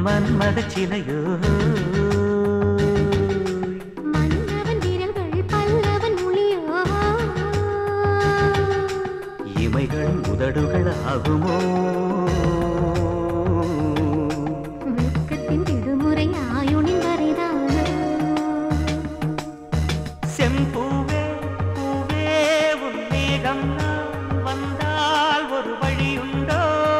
மன்மத சிலையோ மன்னவன் விரல்கள் பல்லவன் மொழியோ இமைகள் உதடுகள் ஆகுமோ வெட்கத்தின் விடுமுறை ஆயுனின் வரைதானோ செம்பூவே பூவே உன் மேகம் நான் வந்தால் ஒரு வழியுண்டோ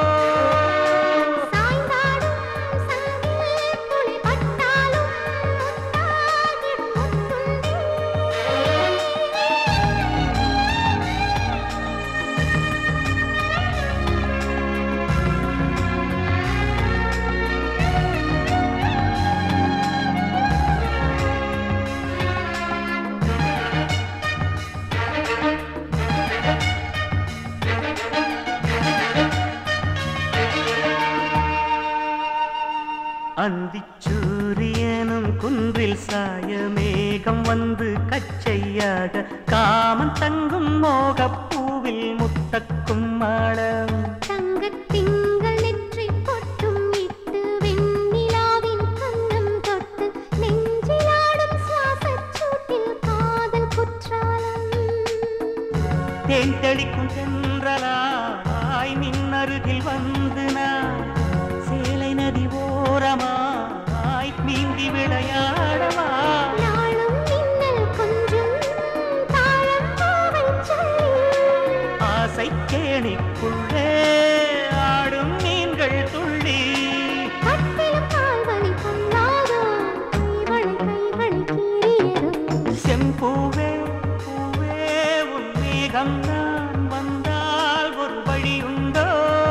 அந்திச்சூரியனும் குன்றில் சாய மேகம் வந்து கச்சையாக காமன் தங்கும் மோகப்பூவில் முத்தக்கும் மாடம் தங்கத்திங்கள் நெற்றி பொட்டும் இட்டு வெண்ணிலாவின் கண்ணம் தொட்டு நெஞ்சிலாடும் சுவாசச்சூட்டில் காதல் குற்றாலம் தேன் தெளிக்கும் தென்றலாய் நின்னருகில் வந்து நான் சேலை நதி ஓரமாய் நீந்தி விளையாடவா நாளும் மின்னல் கொஞ்சம் தாழம் பாவல் சொல்லி ஆசை கேணிக்குள்ளே ஆடும் மீன்கள் துள்ளி கட்டிலும் கால்வழி கொள்ளாதோ கைகளை கீறியதோ செம்பூவே பூவே உன் மேகம் நான் வந்தால் ஒரு வழியுண்டோ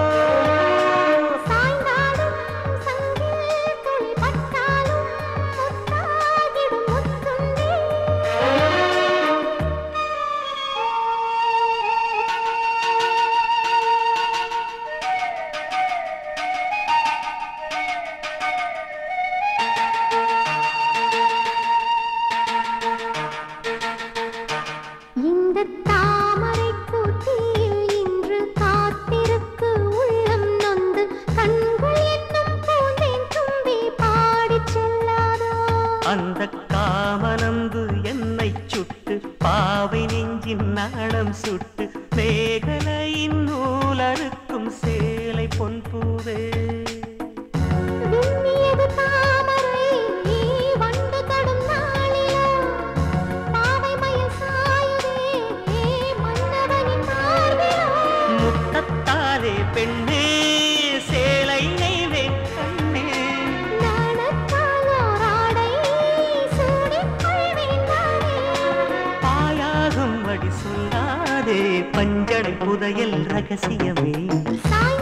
சாய்ந்தாடும் சங்கில் துளி பட்டாலும் முத்தாகிடும் முத்துண்டே இந்த தாமரை கூட்டில் இன்று காத்திருக்கு உள்ளம் நொந்து கண்கள் என்னும் பூந்தேன் தும்பி பாடிச் செல்லாதோ அந்த காமனந்து என்னை சுட்டு பாவை நெஞ்சின் நாணம் சுட்டு மேகலையின் நூலறுக்கும் சேலை பொன்பூவே விண்ணியது தாமரை வண்டு தடும் நாளிலோ பாவை மயில் சாயுதே மன்னவனின் மார்பிலோ முத்தத்தாலே பெண்ணே சேலை நெய்வே கண்ணே நாணத்தால் ஓராடை சூடிக் கொள்வேன் நானே பாயாகும் வழி சொல்லாதே பஞ்சடை புதையல் ரகசியமே சாய்